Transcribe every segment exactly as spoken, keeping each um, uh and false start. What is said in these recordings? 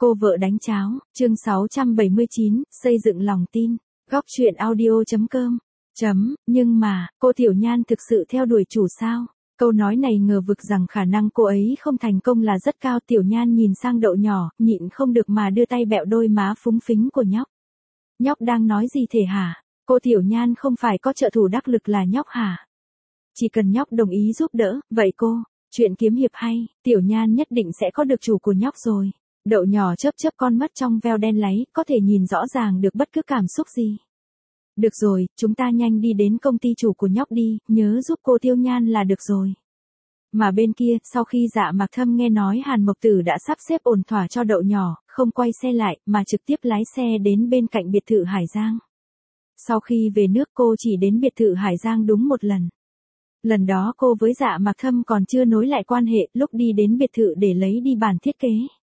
Cô vợ đánh cháo, chương sáu trăm bảy mươi chín, xây dựng lòng tin, góc chuyện audio.com. Chấm, nhưng mà, cô Tiểu Nhan thực sự theo đuổi chủ sao? Câu nói này ngờ vực rằng khả năng cô ấy không thành công là rất cao. Tiểu Nhan nhìn sang Đậu Nhỏ, nhịn không được mà đưa tay bẹo đôi má phúng phính của nhóc. Nhóc đang nói gì thể hả? Cô Tiểu Nhan không phải có trợ thủ đắc lực là nhóc hả? Chỉ cần nhóc đồng ý giúp đỡ, vậy cô, chuyện kiếm hiệp hay, Tiểu Nhan nhất định sẽ có được chủ của nhóc rồi. Đậu Nhỏ chớp chớp con mắt trong veo đen láy, có thể nhìn rõ ràng được bất cứ cảm xúc gì. Được rồi, chúng ta nhanh đi đến công ty chủ của nhóc đi, nhớ giúp cô Tiêu Nhan là được rồi. Mà bên kia, sau khi Dạ Mạc Thâm nghe nói Hàn Mộc Tử đã sắp xếp ổn thỏa cho Đậu Nhỏ, không quay xe lại, mà trực tiếp lái xe đến bên cạnh biệt thự Hải Giang. Sau khi về nước cô chỉ đến biệt thự Hải Giang đúng một lần. Lần đó cô với Dạ Mạc Thâm còn chưa nối lại quan hệ, lúc đi đến biệt thự để lấy đi bản thiết kế.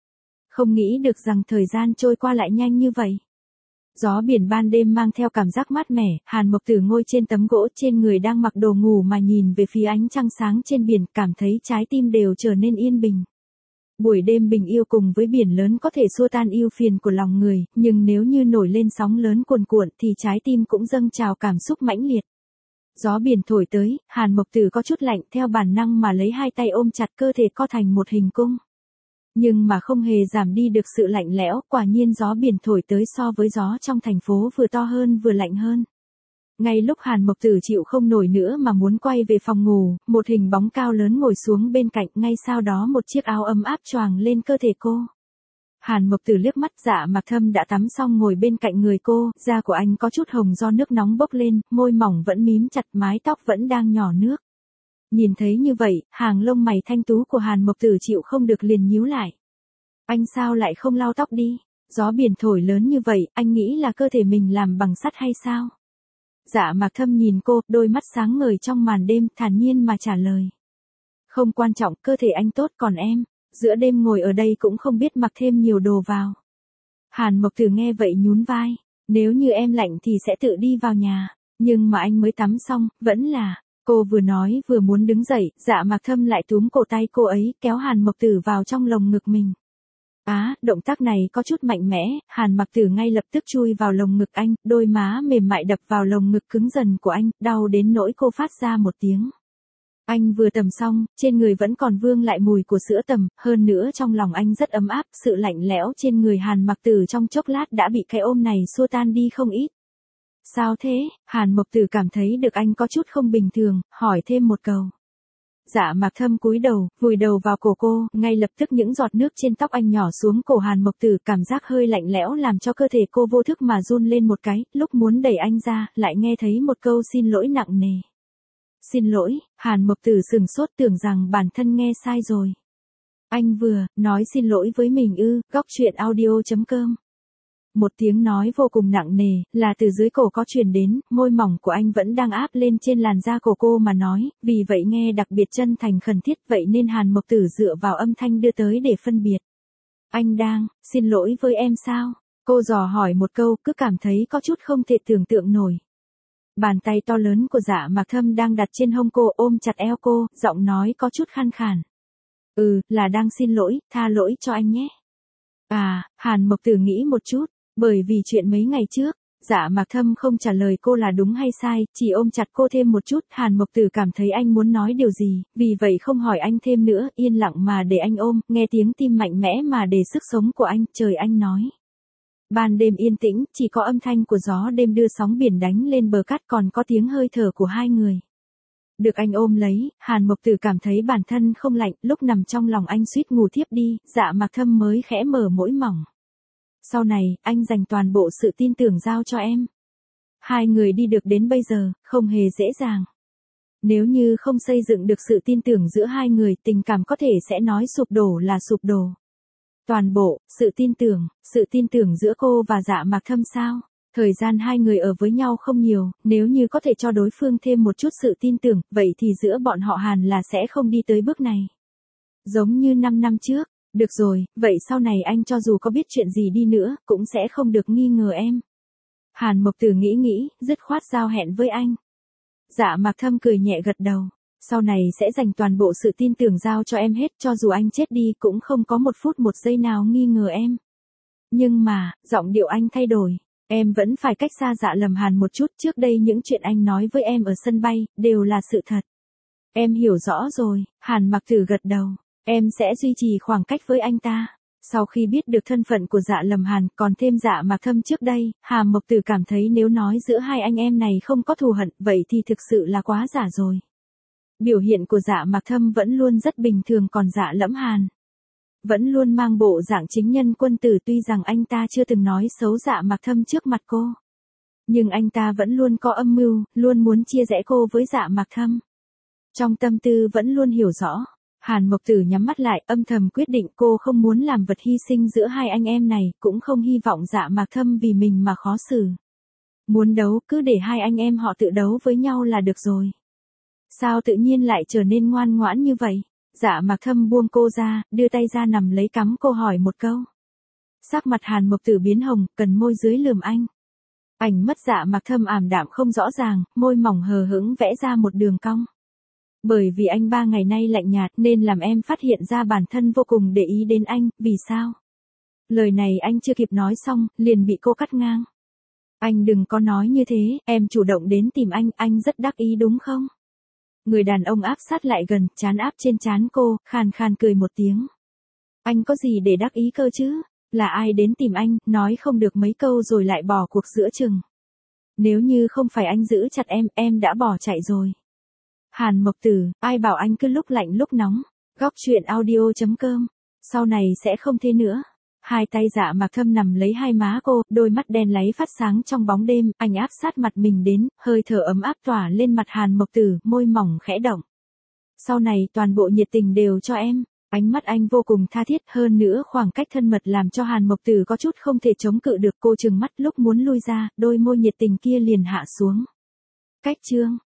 Không nghĩ được rằng thời gian trôi qua lại nhanh như vậy. Gió biển ban đêm mang theo cảm giác mát mẻ, Hàn Mộc Tử ngồi trên tấm gỗ trên người đang mặc đồ ngủ mà nhìn về phía ánh trăng sáng trên biển, cảm thấy trái tim đều trở nên yên bình. Buổi đêm bình yêu cùng với biển lớn có thể xua tan ưu phiền của lòng người, nhưng nếu như nổi lên sóng lớn cuồn cuộn thì trái tim cũng dâng trào cảm xúc mãnh liệt. Gió biển thổi tới, Hàn Mộc Tử có chút lạnh, theo bản năng mà lấy hai tay ôm chặt cơ thể co thành một hình cung. Nhưng mà không hề giảm đi được sự lạnh lẽo, quả nhiên gió biển thổi tới so với gió trong thành phố vừa to hơn vừa lạnh hơn. Ngay lúc Hàn Mộc Tử chịu không nổi nữa mà muốn quay về phòng ngủ, một hình bóng cao lớn ngồi xuống bên cạnh, ngay sau đó một chiếc áo ấm áp choàng lên cơ thể cô. Hàn Mộc Tử liếc mắt, Dạ Mạc Thâm đã tắm xong ngồi bên cạnh người cô, da của anh có chút hồng do nước nóng bốc lên, môi mỏng vẫn mím chặt, mái tóc vẫn đang nhỏ nước. Nhìn thấy như vậy, hàng lông mày thanh tú của Hàn Mộc Tử chịu không được liền nhíu lại. Anh sao lại không lau tóc đi? Gió biển thổi lớn như vậy, anh nghĩ là cơ thể mình làm bằng sắt hay sao? Dạ Mạc Thâm nhìn cô, đôi mắt sáng ngời trong màn đêm, thản nhiên mà trả lời. Không quan trọng, cơ thể anh tốt, còn em, giữa đêm ngồi ở đây cũng không biết mặc thêm nhiều đồ vào. Hàn Mộc Tử nghe vậy nhún vai, nếu như em lạnh thì sẽ tự đi vào nhà, nhưng mà anh mới tắm xong, vẫn là... Cô vừa nói vừa muốn đứng dậy, Dạ Mạc Thâm lại túm cổ tay cô ấy, kéo Hàn Mộc Tử vào trong lồng ngực mình. Á, à, động tác này có chút mạnh mẽ, Hàn Mộc Tử ngay lập tức chui vào lồng ngực anh, đôi má mềm mại đập vào lồng ngực cứng dần của anh, đau đến nỗi cô phát ra một tiếng. Anh vừa tầm xong, trên người vẫn còn vương lại mùi của sữa tầm, hơn nữa trong lòng anh rất ấm áp, sự lạnh lẽo trên người Hàn Mộc Tử trong chốc lát đã bị cái ôm này xua tan đi không ít. Sao thế? Hàn Mộc Tử cảm thấy được anh có chút không bình thường, hỏi thêm một câu. Dạ Mạc Thâm cúi đầu, vùi đầu vào cổ cô, ngay lập tức những giọt nước trên tóc anh nhỏ xuống cổ Hàn Mộc Tử, cảm giác hơi lạnh lẽo làm cho cơ thể cô vô thức mà run lên một cái, lúc muốn đẩy anh ra, lại nghe thấy một câu xin lỗi nặng nề. Xin lỗi, Hàn Mộc Tử sừng sốt tưởng rằng bản thân nghe sai rồi. Anh vừa, nói xin lỗi với mình ư, góc chuyện audio.com. Một tiếng nói vô cùng nặng nề, là từ dưới cổ có truyền đến, môi mỏng của anh vẫn đang áp lên trên làn da của cô mà nói, vì vậy nghe đặc biệt chân thành khẩn thiết, vậy nên Hàn Mộc Tử dựa vào âm thanh đưa tới để phân biệt. Anh đang, xin lỗi với em sao? Cô dò hỏi một câu, cứ cảm thấy có chút không thể tưởng tượng nổi. Bàn tay to lớn của Dạ Mạc Thâm đang đặt trên hông cô, ôm chặt eo cô, giọng nói có chút khàn khàn. Ừ, là đang xin lỗi, tha lỗi cho anh nhé. À, Hàn Mộc Tử nghĩ một chút. Bởi vì chuyện mấy ngày trước, Dạ Mạc Thâm không trả lời cô là đúng hay sai, chỉ ôm chặt cô thêm một chút, Hàn Mộc Tử cảm thấy anh muốn nói điều gì, vì vậy không hỏi anh thêm nữa, yên lặng mà để anh ôm, nghe tiếng tim mạnh mẽ mà để sức sống của anh, trời anh nói. Ban đêm yên tĩnh, chỉ có âm thanh của gió đêm đưa sóng biển đánh lên bờ cát, còn có tiếng hơi thở của hai người. Được anh ôm lấy, Hàn Mộc Tử cảm thấy bản thân không lạnh, lúc nằm trong lòng anh suýt ngủ thiếp đi, Dạ Mạc Thâm mới khẽ mở mũi mỏng. Sau này, anh dành toàn bộ sự tin tưởng giao cho em. Hai người đi được đến bây giờ, không hề dễ dàng. Nếu như không xây dựng được sự tin tưởng giữa hai người, tình cảm có thể sẽ nói sụp đổ là sụp đổ. Toàn bộ, sự tin tưởng, sự tin tưởng giữa cô và Dạ Mạc Thâm sao? Thời gian hai người ở với nhau không nhiều, nếu như có thể cho đối phương thêm một chút sự tin tưởng, vậy thì giữa bọn họ Hàn là sẽ không đi tới bước này. Giống như năm năm trước. Được rồi, vậy sau này anh cho dù có biết chuyện gì đi nữa, cũng sẽ không được nghi ngờ em. Hàn Mộc Tử nghĩ nghĩ, dứt khoát giao hẹn với anh. Dạ Mạc Thâm cười nhẹ gật đầu. Sau này sẽ dành toàn bộ sự tin tưởng giao cho em hết, cho dù anh chết đi cũng không có một phút một giây nào nghi ngờ em. Nhưng mà, giọng điệu anh thay đổi. Em vẫn phải cách xa Dạ Lâm Hàn một chút, trước đây những chuyện anh nói với em ở sân bay, đều là sự thật. Em hiểu rõ rồi, Hàn Mặc Tử gật đầu. Em sẽ duy trì khoảng cách với anh ta. Sau khi biết được thân phận của Dạ Lâm Hàn, còn thêm Dạ Mạc Thâm trước đây, Hàn Mộc Tử cảm thấy nếu nói giữa hai anh em này không có thù hận, vậy thì thực sự là quá giả rồi. Biểu hiện của Dạ Mạc Thâm vẫn luôn rất bình thường, còn Dạ Lẫm Hàn vẫn luôn mang bộ dạng chính nhân quân tử, tuy rằng anh ta chưa từng nói xấu Dạ Mạc Thâm trước mặt cô. Nhưng anh ta vẫn luôn có âm mưu, luôn muốn chia rẽ cô với Dạ Mạc Thâm. Trong tâm tư vẫn luôn hiểu rõ. Hàn Mộc Tử nhắm mắt lại, âm thầm quyết định cô không muốn làm vật hy sinh giữa hai anh em này, cũng không hy vọng Dạ Mạc Thâm vì mình mà khó xử. Muốn đấu, cứ để hai anh em họ tự đấu với nhau là được rồi. Sao tự nhiên lại trở nên ngoan ngoãn như vậy? Dạ Mạc Thâm buông cô ra, đưa tay ra nằm lấy cắm cô hỏi một câu. Sắc mặt Hàn Mộc Tử biến hồng, cần môi dưới lườm anh. Ánh mắt Dạ Mạc Thâm ảm đạm không rõ ràng, môi mỏng hờ hững vẽ ra một đường cong. Bởi vì anh ba ngày nay lạnh nhạt nên làm em phát hiện ra bản thân vô cùng để ý đến anh, vì sao? Lời này anh chưa kịp nói xong, liền bị cô cắt ngang. Anh đừng có nói như thế, em chủ động đến tìm anh, anh rất đắc ý đúng không? Người đàn ông áp sát lại gần, trán áp trên trán cô, khàn khàn cười một tiếng. Anh có gì để đắc ý cơ chứ? Là ai đến tìm anh, nói không được mấy câu rồi lại bỏ cuộc giữa chừng. Nếu như không phải anh giữ chặt em, em đã bỏ chạy rồi. Hàn Mộc Tử, ai bảo anh cứ lúc lạnh lúc nóng. Góc truyện audio chấm com. Sau này sẽ không thế nữa. Hai tay Dạ Mạc Thâm nằm lấy hai má cô, đôi mắt đen láy phát sáng trong bóng đêm, anh áp sát mặt mình đến, hơi thở ấm áp tỏa lên mặt Hàn Mộc Tử, môi mỏng khẽ động. Sau này toàn bộ nhiệt tình đều cho em. Ánh mắt anh vô cùng tha thiết, hơn nữa khoảng cách thân mật làm cho Hàn Mộc Tử có chút không thể chống cự được, cô trừng mắt lúc muốn lui ra, đôi môi nhiệt tình kia liền hạ xuống. Cách chương